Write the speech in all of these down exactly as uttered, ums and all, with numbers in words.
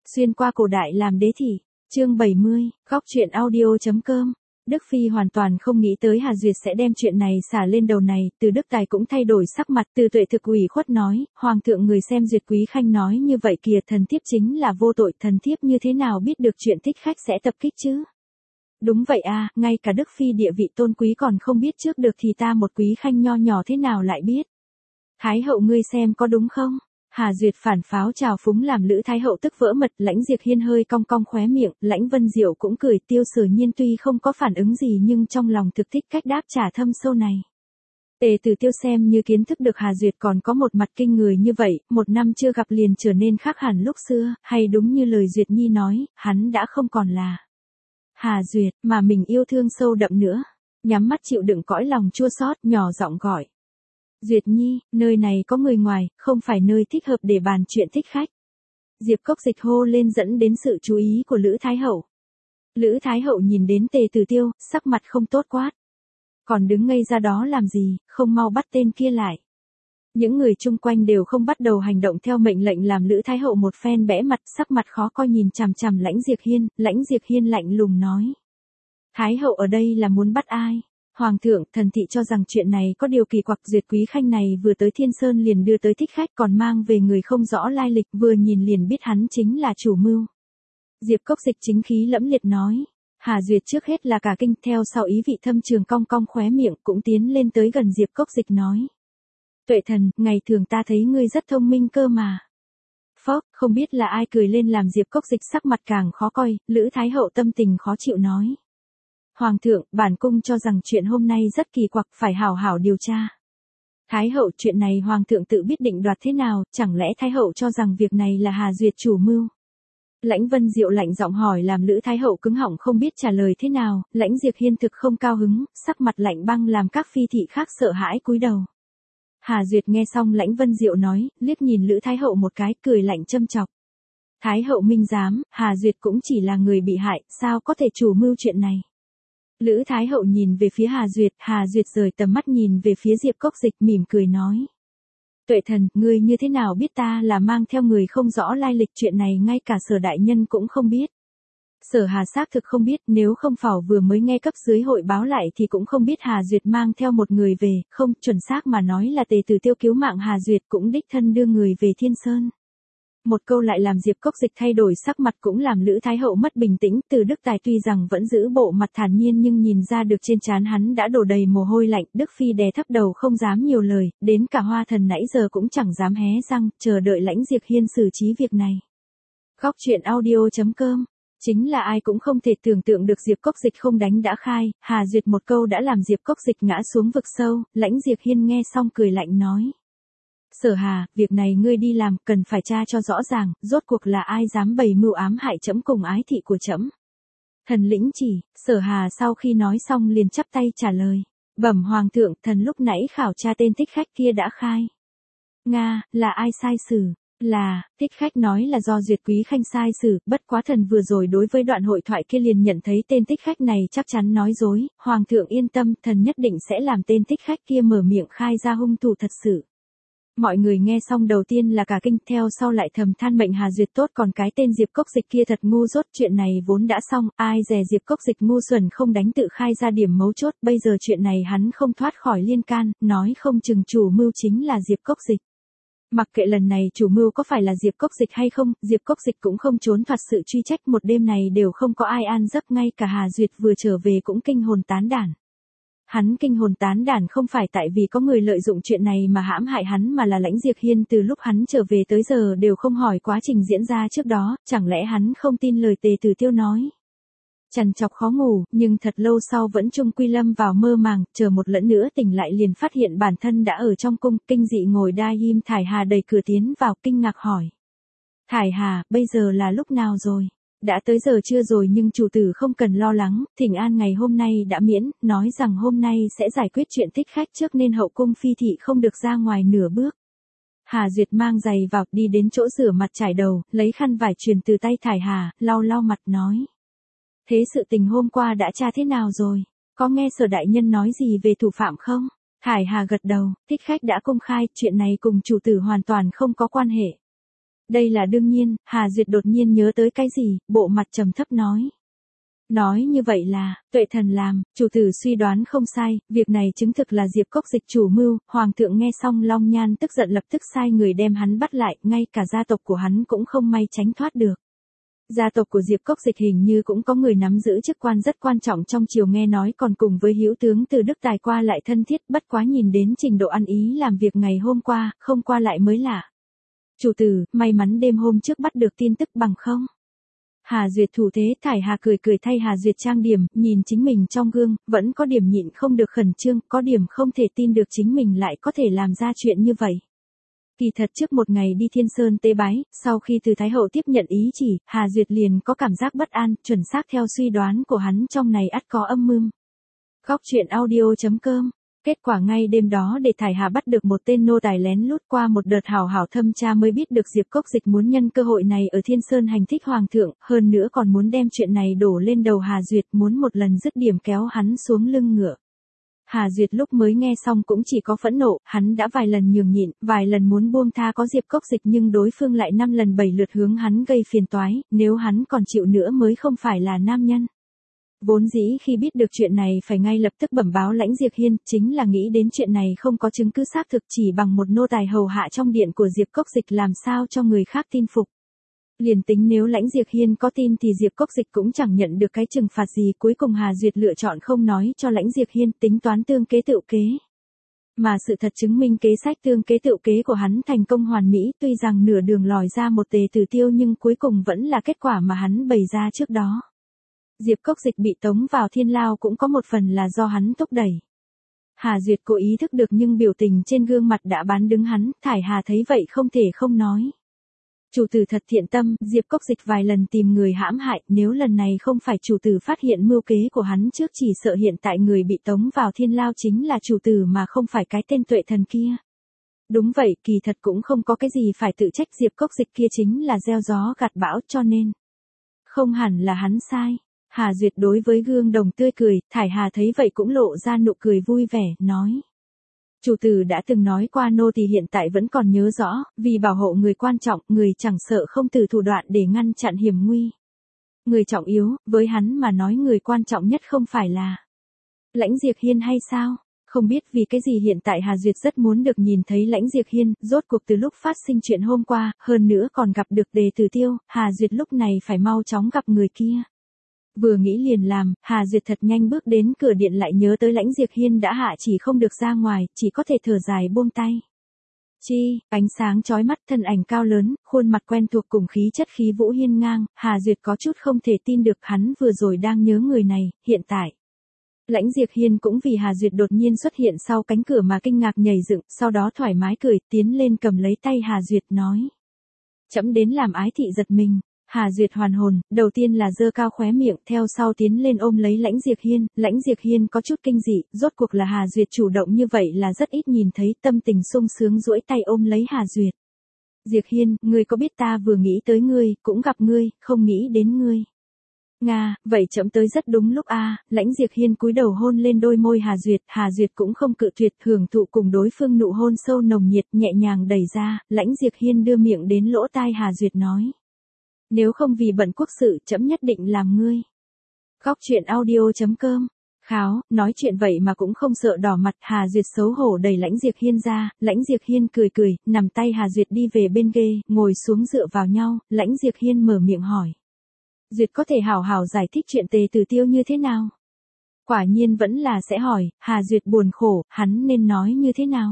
Xuyên qua cổ đại làm đế thị, chương bảy mươi, góc truyện audio.com. Đức Phi hoàn toàn không nghĩ tới Hà Duyệt sẽ đem chuyện này xả lên đầu này, từ Đức Tài cũng thay đổi sắc mặt, từ Tuệ thực ủy khuất nói, Hoàng thượng người xem Duyệt Quý Khanh nói như vậy kìa, thần thiếp chính là vô tội, thần thiếp như thế nào biết được chuyện thích khách sẽ tập kích chứ? Đúng vậy à, ngay cả Đức Phi địa vị tôn quý còn không biết trước được thì ta một Quý Khanh nho nhỏ thế nào lại biết? Thái hậu ngươi xem có đúng không? Hà Duyệt phản pháo trào phúng làm Lữ Thái hậu tức vỡ mật, Lãnh Diệp Hiên hơi cong cong khóe miệng, Lãnh Vân Diệu cũng cười, Tiêu Sở Nhiên tuy không có phản ứng gì nhưng trong lòng thực thích cách đáp trả thâm sâu này. Tề Tử Tiêu xem như kiến thức được Hà Duyệt còn có một mặt kinh người như vậy, một năm chưa gặp liền trở nên khác hẳn lúc xưa, hay đúng như lời Duyệt Nhi nói, hắn đã không còn là Hà Duyệt mà mình yêu thương sâu đậm nữa. Nhắm mắt chịu đựng cõi lòng chua xót, nhỏ giọng gọi. Duyệt Nhi, nơi này có người ngoài, không phải nơi thích hợp để bàn chuyện thích khách. Diệp Cốc Dịch hô lên dẫn đến sự chú ý của Lữ Thái hậu. Lữ Thái hậu nhìn đến Tề Tử Tiêu, sắc mặt không tốt quát. Còn đứng ngây ra đó làm gì, không mau bắt tên kia lại. Những người chung quanh đều không bắt đầu hành động theo mệnh lệnh làm Lữ Thái hậu một phen bẽ mặt, sắc mặt khó coi nhìn chằm chằm Lãnh Diệp Hiên, Lãnh Diệp Hiên lạnh lùng nói. Thái hậu ở đây là muốn bắt ai? Hoàng thượng, thần thị cho rằng chuyện này có điều kỳ quặc, Duyệt Quý Khanh này vừa tới Thiên Sơn liền đưa tới thích khách còn mang về người không rõ lai lịch, vừa nhìn liền biết hắn chính là chủ mưu. Diệp Cốc Dịch chính khí lẫm liệt nói. Hà Duyệt trước hết là cả kinh, theo sau ý vị thâm trường cong cong khóe miệng cũng tiến lên tới gần Diệp Cốc Dịch nói. Tuệ thần, ngày thường ta thấy ngươi rất thông minh cơ mà. Phốc, không biết là ai cười lên làm Diệp Cốc Dịch sắc mặt càng khó coi, Lữ Thái hậu tâm tình khó chịu nói. Hoàng thượng, bản cung cho rằng chuyện hôm nay rất kỳ quặc, phải hảo hảo điều tra. Thái hậu, chuyện này Hoàng thượng tự biết định đoạt thế nào, chẳng lẽ Thái hậu cho rằng việc này là Hà Duyệt chủ mưu? Lãnh Vân Diệu lạnh giọng hỏi làm Lữ Thái hậu cứng họng không biết trả lời thế nào, Lãnh Diệp Hiên thực không cao hứng, sắc mặt lạnh băng làm các phi thị khác sợ hãi cúi đầu. Hà Duyệt nghe xong Lãnh Vân Diệu nói, liếc nhìn Lữ Thái hậu một cái, cười lạnh châm chọc. Thái hậu minh giám, Hà Duyệt cũng chỉ là người bị hại, sao có thể chủ mưu chuyện này? Lữ Thái hậu nhìn về phía Hà Duyệt, Hà Duyệt rời tầm mắt nhìn về phía Diệp Cốc Dịch mỉm cười nói. Tuệ thần, ngươi như thế nào biết ta là mang theo người không rõ lai lịch, chuyện này ngay cả Sở đại nhân cũng không biết. Sở Hà xác thực không biết, nếu không phải vừa mới nghe cấp dưới hội báo lại thì cũng không biết Hà Duyệt mang theo một người về, không, chuẩn xác mà nói là Tề Tử Tiêu cứu mạng Hà Duyệt cũng đích thân đưa người về Thiên Sơn. Một câu lại làm Diệp Cốc Dịch thay đổi sắc mặt cũng làm Lữ Thái hậu mất bình tĩnh, từ Đức Tài tuy rằng vẫn giữ bộ mặt thản nhiên nhưng nhìn ra được trên trán hắn đã đổ đầy mồ hôi lạnh, Đức Phi đè thấp đầu không dám nhiều lời, đến cả Hoa Thần nãy giờ cũng chẳng dám hé răng, chờ đợi Lãnh Diệp Hiên xử trí việc này. Góc truyện audio.com. Chính là ai cũng không thể tưởng tượng được Diệp Cốc Dịch không đánh đã khai, Hà Duyệt một câu đã làm Diệp Cốc Dịch ngã xuống vực sâu, Lãnh Diệp Hiên nghe xong cười lạnh nói. Sở Hà, việc này ngươi đi làm, cần phải tra cho rõ ràng, rốt cuộc là ai dám bày mưu ám hại trẫm cùng ái thị của trẫm. Thần lĩnh chỉ, Sở Hà sau khi nói xong liền chắp tay trả lời. Bẩm Hoàng thượng, thần lúc nãy khảo tra tên thích khách kia đã khai. Nga, là ai sai xử? Là, thích khách nói là do Duyệt Quý Khanh sai xử, bất quá thần vừa rồi đối với đoạn hội thoại kia liền nhận thấy tên thích khách này chắc chắn nói dối, Hoàng thượng yên tâm, thần nhất định sẽ làm tên thích khách kia mở miệng khai ra hung thủ thật sự. Mọi người nghe xong đầu tiên là cả kinh, theo sau lại thầm than mệnh Hà Duyệt tốt, còn cái tên Diệp Cốc Dịch kia thật ngu dốt, chuyện này vốn đã xong, ai dè Diệp Cốc Dịch ngu xuẩn không đánh tự khai ra điểm mấu chốt, bây giờ chuyện này hắn không thoát khỏi liên can, nói không chừng chủ mưu chính là Diệp Cốc Dịch. Mặc kệ lần này chủ mưu có phải là Diệp Cốc Dịch hay không, Diệp Cốc Dịch cũng không trốn thoát sự truy trách, một đêm này đều không có ai an giấc, ngay cả Hà Duyệt vừa trở về cũng kinh hồn tán đản. Hắn kinh hồn tán đản không phải tại vì có người lợi dụng chuyện này mà hãm hại hắn mà là Lãnh Diệp Hiên từ lúc hắn trở về tới giờ đều không hỏi quá trình diễn ra trước đó, chẳng lẽ hắn không tin lời Tề Tử Tiêu nói. Trằn trọc khó ngủ, nhưng thật lâu sau vẫn chung quy lâm vào mơ màng, chờ một lẫn nữa tỉnh lại liền phát hiện bản thân đã ở trong cung, kinh dị ngồi đa im Thải Hà đẩy cửa tiến vào, kinh ngạc hỏi. Thải Hà, bây giờ là lúc nào rồi? Đã tới giờ chưa rồi nhưng chủ tử không cần lo lắng, thỉnh an ngày hôm nay đã miễn, nói rằng hôm nay sẽ giải quyết chuyện thích khách trước nên hậu cung phi thị không được ra ngoài nửa bước. Hà Duyệt mang giày vào, đi đến chỗ rửa mặt trải đầu, lấy khăn vải truyền từ tay Thải Hà, lau lau mặt nói. Thế sự tình hôm qua đã tra thế nào rồi? Có nghe Sở đại nhân nói gì về thủ phạm không? Thải Hà gật đầu, thích khách đã công khai, chuyện này cùng chủ tử hoàn toàn không có quan hệ. Đây là đương nhiên, Hà Duyệt đột nhiên nhớ tới cái gì, bộ mặt trầm thấp nói. Nói như vậy là, Tuệ Thần làm, chủ tử suy đoán không sai, việc này chứng thực là Diệp Cốc Dịch chủ mưu, hoàng thượng nghe xong Long Nhan tức giận lập tức sai người đem hắn bắt lại, ngay cả gia tộc của hắn cũng không may tránh thoát được. Gia tộc của Diệp Cốc Dịch hình như cũng có người nắm giữ chức quan rất quan trọng trong triều, nghe nói còn cùng với hữu tướng Từ Đức Tài qua lại thân thiết, bất quá nhìn đến trình độ ăn ý làm việc ngày hôm qua, không qua lại mới lạ. Chủ tử, may mắn đêm hôm trước bắt được tin tức bằng không? Hà Duyệt thủ thế, Thải Hà cười cười thay Hà Duyệt trang điểm, nhìn chính mình trong gương, vẫn có điểm nhịn không được khẩn trương, có điểm không thể tin được chính mình lại có thể làm ra chuyện như vậy. Kỳ thật trước một ngày đi Thiên Sơn tế bái, sau khi từ Thái Hậu tiếp nhận ý chỉ, Hà Duyệt liền có cảm giác bất an, chuẩn xác theo suy đoán của hắn trong này ắt có âm mưu. Góc truyện audio chấm com. Kết quả ngay đêm đó để Thải Hà bắt được một tên nô tài lén lút, qua một đợt hảo hảo thâm tra mới biết được Diệp Cốc Dịch muốn nhân cơ hội này ở Thiên Sơn hành thích hoàng thượng, hơn nữa còn muốn đem chuyện này đổ lên đầu Hà Duyệt, muốn một lần dứt điểm kéo hắn xuống lưng ngựa. Hà Duyệt lúc mới nghe xong cũng chỉ có phẫn nộ, hắn đã vài lần nhường nhịn, vài lần muốn buông tha có Diệp Cốc Dịch nhưng đối phương lại năm lần bảy lượt hướng hắn gây phiền toái, nếu hắn còn chịu nữa mới không phải là nam nhân. Vốn dĩ khi biết được chuyện này phải ngay lập tức bẩm báo Lãnh Diệp Hiên, chính là nghĩ đến chuyện này không có chứng cứ xác thực, chỉ bằng một nô tài hầu hạ trong điện của Diệp Cốc Dịch làm sao cho người khác tin phục. Liền tính nếu Lãnh Diệp Hiên có tin thì Diệp Cốc Dịch cũng chẳng nhận được cái trừng phạt gì, cuối cùng Hà Duyệt lựa chọn không nói cho Lãnh Diệp Hiên, tính toán tương kế tựu kế. Mà sự thật chứng minh kế sách tương kế tựu kế của hắn thành công hoàn mỹ, tuy rằng nửa đường lòi ra một tề tử tiêu nhưng cuối cùng vẫn là kết quả mà hắn bày ra trước đó. Diệp Cốc Dịch bị tống vào thiên lao cũng có một phần là do hắn thúc đẩy. Hà Duyệt cố ý thức được nhưng biểu tình trên gương mặt đã bán đứng hắn, Thải Hà thấy vậy không thể không nói. Chủ tử thật thiện tâm, Diệp Cốc Dịch vài lần tìm người hãm hại, nếu lần này không phải chủ tử phát hiện mưu kế của hắn trước chỉ sợ hiện tại người bị tống vào thiên lao chính là chủ tử mà không phải cái tên Tuệ Thần kia. Đúng vậy, kỳ thật cũng không có cái gì phải tự trách, Diệp Cốc Dịch kia chính là gieo gió gặt bão cho nên. Không hẳn là hắn sai. Hà Duyệt đối với gương đồng tươi cười, Thải Hà thấy vậy cũng lộ ra nụ cười vui vẻ, nói. Chủ tử đã từng nói qua nô tỳ hiện tại vẫn còn nhớ rõ, vì bảo hộ người quan trọng, người chẳng sợ không từ thủ đoạn để ngăn chặn hiểm nguy. Người trọng yếu, với hắn mà nói người quan trọng nhất không phải là Lãnh Diệp Hiên hay sao? Không biết vì cái gì hiện tại Hà Duyệt rất muốn được nhìn thấy Lãnh Diệp Hiên, rốt cuộc từ lúc phát sinh chuyện hôm qua, hơn nữa còn gặp được Đề Tử Tiêu, Hà Duyệt lúc này phải mau chóng gặp người kia. Vừa nghĩ liền làm, Hà Duyệt thật nhanh bước đến cửa điện lại nhớ tới Lãnh Diệp Hiên đã hạ chỉ không được ra ngoài, chỉ có thể thở dài buông tay. Chi, ánh sáng chói mắt, thân ảnh cao lớn, khuôn mặt quen thuộc cùng khí chất khí vũ hiên ngang, Hà Duyệt có chút không thể tin được hắn vừa rồi đang nhớ người này, hiện tại. Lãnh Diệp Hiên cũng vì Hà Duyệt đột nhiên xuất hiện sau cánh cửa mà kinh ngạc nhảy dựng, sau đó thoải mái cười, tiến lên cầm lấy tay Hà Duyệt nói. Chẫm đến làm ái thị giật mình. Hà Duyệt hoàn hồn, đầu tiên là giơ cao khóe miệng, theo sau tiến lên ôm lấy Lãnh Diệp Hiên, Lãnh Diệp Hiên có chút kinh dị, rốt cuộc là Hà Duyệt chủ động như vậy là rất ít nhìn thấy, tâm tình sung sướng duỗi tay ôm lấy Hà Duyệt. Diệp Hiên, ngươi có biết ta vừa nghĩ tới ngươi, cũng gặp ngươi, không nghĩ đến ngươi. Nga, vậy chậm tới rất đúng lúc a. À, Lãnh Diệp Hiên cúi đầu hôn lên đôi môi Hà Duyệt, Hà Duyệt cũng không cự tuyệt, hưởng thụ cùng đối phương nụ hôn sâu nồng nhiệt, nhẹ nhàng đẩy ra, Lãnh Diệp Hiên đưa miệng đến lỗ tai Hà Duyệt nói. Nếu không vì bận quốc sự, trẫm nhất định làm ngươi. Góc truyện audio chấm com. Kháo, nói chuyện vậy mà cũng không sợ đỏ mặt, Hà Duyệt xấu hổ đẩy Lãnh Diệp Hiên ra, Lãnh Diệp Hiên cười cười, nằm tay Hà Duyệt đi về bên ghê, ngồi xuống dựa vào nhau, Lãnh Diệp Hiên mở miệng hỏi. Duyệt có thể hảo hảo giải thích chuyện Tề Tử Tiêu như thế nào? Quả nhiên vẫn là sẽ hỏi, Hà Duyệt buồn khổ, hắn nên nói như thế nào?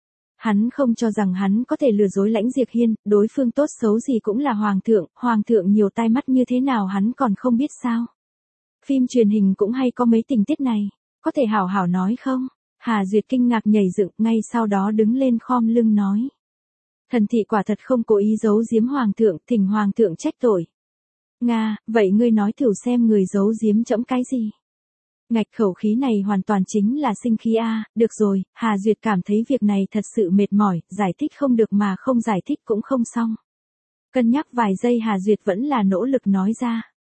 Hắn không cho rằng hắn có thể lừa dối Lãnh Diệp Hiên, đối phương tốt xấu gì cũng là hoàng thượng, hoàng thượng nhiều tai mắt như thế nào hắn còn không biết sao. Phim truyền hình cũng hay có mấy tình tiết này, có thể hảo hảo nói không? Hà Duyệt kinh ngạc nhảy dựng, ngay sau đó đứng lên khom lưng nói. Thần thị quả thật không cố ý giấu giếm hoàng thượng, thỉnh hoàng thượng trách tội. Nga, vậy ngươi nói thử xem người giấu giếm trẫm cái gì? Ngạch khẩu khí này hoàn toàn chính là sinh khí a. À, được rồi, Hà Duyệt cảm thấy việc này thật sự mệt mỏi, giải thích không được mà không giải thích cũng không xong. Cân nhắc vài giây Hà Duyệt vẫn là nỗ lực nói ra.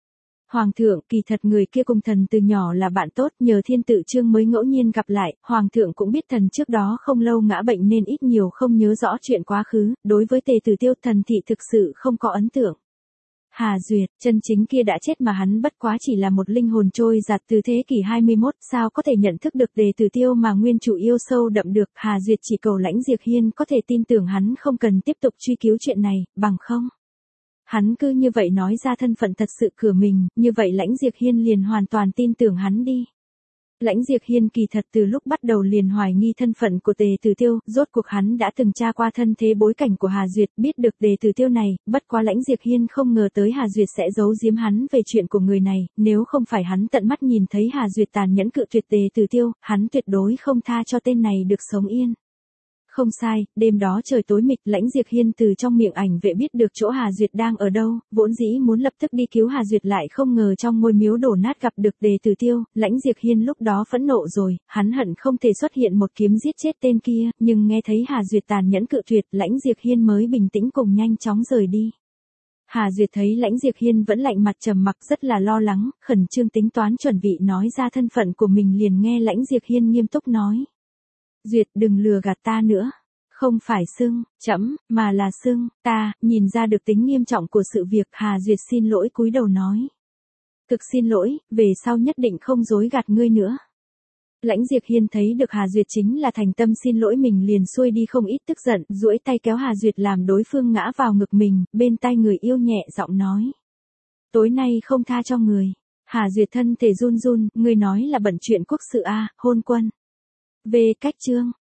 Hoàng thượng, kỳ thật người kia cùng thần từ nhỏ là bạn tốt, nhờ thiên tự chương mới ngẫu nhiên gặp lại, hoàng thượng cũng biết thần trước đó không lâu ngã bệnh nên ít nhiều không nhớ rõ chuyện quá khứ, đối với Tề Tử Tiêu thần thị thực sự không có ấn tượng. Hà Duyệt, chân chính kia đã chết mà hắn bất quá chỉ là một linh hồn trôi giạt từ thế kỷ hai mươi mốt, sao có thể nhận thức được Tề Tử Tiêu mà nguyên chủ yêu sâu đậm được. Hà Duyệt chỉ cầu Lãnh Diệp Hiên có thể tin tưởng hắn không cần tiếp tục truy cứu chuyện này, bằng không. Hắn cứ như vậy nói ra thân phận thật sự của mình, như vậy Lãnh Diệp Hiên liền hoàn toàn tin tưởng hắn đi. Lãnh Diệp Hiên kỳ thật từ lúc bắt đầu liền hoài nghi thân phận của Tề Tử Tiêu, rốt cuộc hắn đã từng tra qua thân thế bối cảnh của Hà Duyệt, biết được Tề Tử Tiêu này, bất quá Lãnh Diệp Hiên không ngờ tới Hà Duyệt sẽ giấu giếm hắn về chuyện của người này, nếu không phải hắn tận mắt nhìn thấy Hà Duyệt tàn nhẫn cự tuyệt Tề Tử Tiêu, hắn tuyệt đối không tha cho tên này được sống yên. Không sai, đêm đó trời tối mịt, Lãnh Diệp Hiên từ trong miệng ảnh vệ biết được chỗ Hà Duyệt đang ở đâu, vốn dĩ muốn lập tức đi cứu Hà Duyệt lại không ngờ trong ngôi miếu đổ nát gặp được Tề Tử Tiêu, Lãnh Diệp Hiên lúc đó phẫn nộ rồi, hắn hận không thể xuất hiện một kiếm giết chết tên kia, nhưng nghe thấy Hà Duyệt tàn nhẫn cự tuyệt, Lãnh Diệp Hiên mới bình tĩnh cùng nhanh chóng rời đi. Hà Duyệt thấy Lãnh Diệp Hiên vẫn lạnh mặt trầm mặc rất là lo lắng, khẩn trương tính toán chuẩn bị nói ra thân phận của mình liền nghe Lãnh Diệp Hiên nghiêm túc nói. Duyệt đừng lừa gạt ta nữa. Không phải xưng, chấm, mà là xưng, ta, nhìn ra được tính nghiêm trọng của sự việc. Hà Duyệt xin lỗi cúi đầu nói. Cực xin lỗi, về sau nhất định không dối gạt ngươi nữa. Lãnh Diệp Hiên thấy được Hà Duyệt chính là thành tâm xin lỗi mình liền xuôi đi không ít tức giận, duỗi tay kéo Hà Duyệt làm đối phương ngã vào ngực mình, bên tai người yêu nhẹ giọng nói. Tối nay không tha cho người. Hà Duyệt thân thể run run, ngươi nói là bận chuyện quốc sự a, hôn quân. Về cách chương.